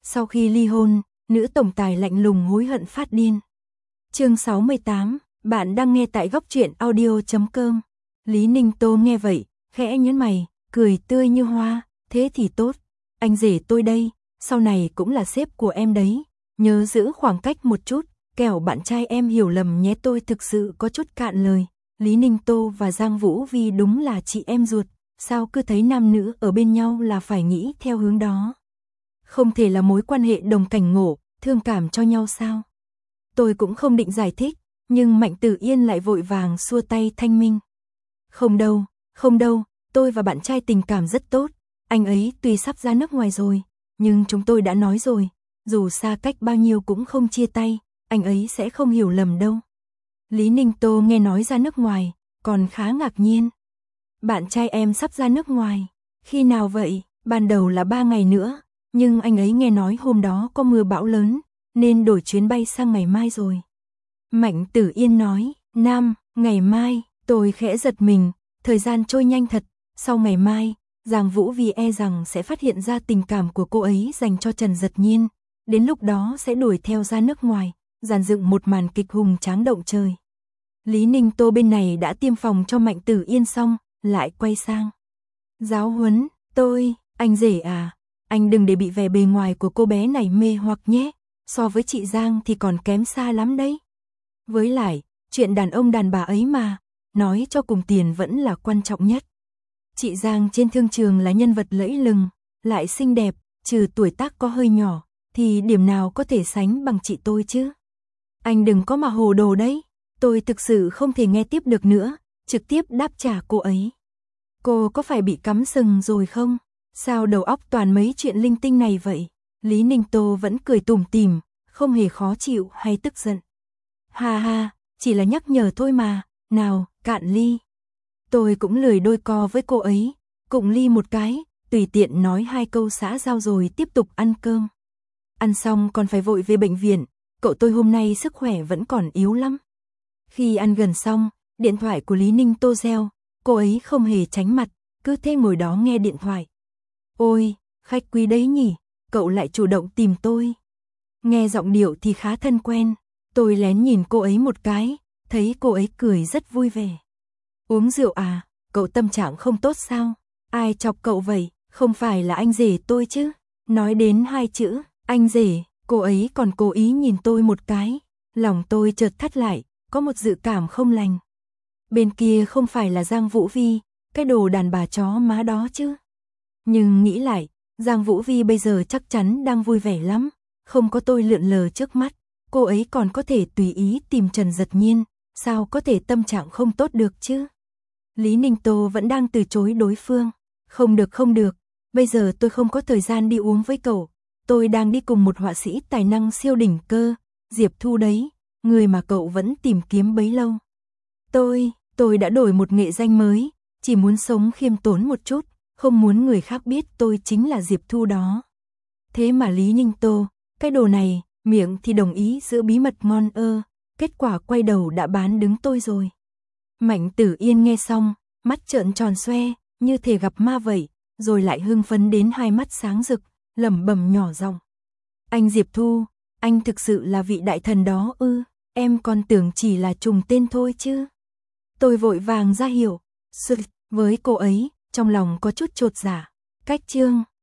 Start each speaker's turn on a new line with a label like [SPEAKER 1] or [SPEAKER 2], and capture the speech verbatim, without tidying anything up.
[SPEAKER 1] Sau khi ly hôn, nữ tổng tài lạnh lùng hối hận phát điên. Chương sáu mươi tám, bạn đang nghe tại góc truyện audio chấm com. Lý Ninh Tô nghe vậy, khẽ nhếch mày, cười tươi như hoa, thế thì tốt, anh rể tôi đây, sau này cũng là sếp của em đấy, nhớ giữ khoảng cách một chút, kẻo bạn trai em hiểu lầm nhé. Tôi thực sự có chút cạn lời. Lý Ninh Tô và Giang Vũ Vi đúng là chị em ruột, sao cứ thấy nam nữ ở bên nhau là phải nghĩ theo hướng đó. Không thể là mối quan hệ đồng cảnh ngộ, thương cảm cho nhau sao? Tôi cũng không định giải thích, nhưng Mạnh Tử Yên lại vội vàng xua tay thanh minh. Không đâu, không đâu, tôi và bạn trai tình cảm rất tốt, anh ấy tuy sắp ra nước ngoài rồi, nhưng chúng tôi đã nói rồi, dù xa cách bao nhiêu cũng không chia tay, anh ấy sẽ không hiểu lầm đâu. Lý Ninh Tô nghe nói ra nước ngoài, còn khá ngạc nhiên. Bạn trai em sắp ra nước ngoài, khi nào vậy? Ban đầu là ba ngày nữa, nhưng anh ấy nghe nói hôm đó có mưa bão lớn, nên đổi chuyến bay sang ngày mai rồi. Mạnh Tử Yên nói, Nam, ngày mai, tôi khẽ giật mình, thời gian trôi nhanh thật, sau ngày mai, Giang Vũ Vi e rằng sẽ phát hiện ra tình cảm của cô ấy dành cho Trần Dật Nhiên, đến lúc đó sẽ đuổi theo ra nước ngoài, dàn dựng một màn kịch hùng tráng động trời. Lý Ninh Tô bên này đã tiêm phòng cho Mạnh Tử Yên xong, lại quay sang. Giáo huấn, tôi, anh rể à, anh đừng để bị vẻ bề ngoài của cô bé này mê hoặc nhé, so với chị Giang thì còn kém xa lắm đấy. Với lại, chuyện đàn ông đàn bà ấy mà, nói cho cùng tiền vẫn là quan trọng nhất. Chị Giang trên thương trường là nhân vật lẫy lừng, lại xinh đẹp, trừ tuổi tác có hơi nhỏ, thì điểm nào có thể sánh bằng chị tôi chứ. Anh đừng có mà hồ đồ đấy, tôi thực sự không thể nghe tiếp được nữa, trực tiếp đáp trả cô ấy. Cô có phải bị cắm sừng rồi không? Sao đầu óc toàn mấy chuyện linh tinh này vậy? Lý Ninh Tô vẫn cười tủm tỉm, không hề khó chịu hay tức giận. Ha ha, chỉ là nhắc nhở thôi mà, nào, cạn ly. Tôi cũng lười đôi co với cô ấy, cùng ly một cái, tùy tiện nói hai câu xã giao rồi tiếp tục ăn cơm. Ăn xong còn phải vội về bệnh viện, cậu tôi hôm nay sức khỏe vẫn còn yếu lắm. Khi ăn gần xong, điện thoại của Lý Ninh Tô reo, cô ấy không hề tránh mặt, cứ thế ngồi đó nghe điện thoại. Ôi, khách quý đấy nhỉ, cậu lại chủ động tìm tôi. Nghe giọng điệu thì khá thân quen, tôi lén nhìn cô ấy một cái, thấy cô ấy cười rất vui vẻ. Uống rượu à, cậu tâm trạng không tốt sao? Ai chọc cậu vậy, không phải là anh rể tôi chứ? Nói đến hai chữ, anh rể, cô ấy còn cố ý nhìn tôi một cái, lòng tôi chợt thắt lại, có một dự cảm không lành. Bên kia không phải là Giang Vũ Vi, cái đồ đàn bà chó má đó chứ. Nhưng nghĩ lại, Giang Vũ Vi bây giờ chắc chắn đang vui vẻ lắm, không có tôi lượn lờ trước mắt, cô ấy còn có thể tùy ý tìm Trần Dật Nhiên, sao có thể tâm trạng không tốt được chứ? Lý Ninh Tô vẫn đang từ chối đối phương, không được không được, bây giờ tôi không có thời gian đi uống với cậu, tôi đang đi cùng một họa sĩ tài năng siêu đỉnh cơ, Diệp Thu đấy, người mà cậu vẫn tìm kiếm bấy lâu. Tôi, tôi đã đổi một nghệ danh mới, chỉ muốn sống khiêm tốn một chút, không muốn người khác biết tôi chính là Diệp Thu đó. Thế mà Lý Ninh Tô, cái đồ này, miệng thì đồng ý giữ bí mật ngon ơ, kết quả quay đầu đã bán đứng tôi rồi. Mạnh Tử Yên nghe xong, mắt trợn tròn xoe, như thể gặp ma vậy, rồi lại hưng phấn đến hai mắt sáng rực, lẩm bẩm nhỏ giọng. Anh Diệp Thu, anh thực sự là vị đại thần đó ư, em còn tưởng chỉ là trùng tên thôi chứ. Tôi vội vàng ra hiệu, sự với cô ấy, trong lòng có chút chột dạ. Cách chương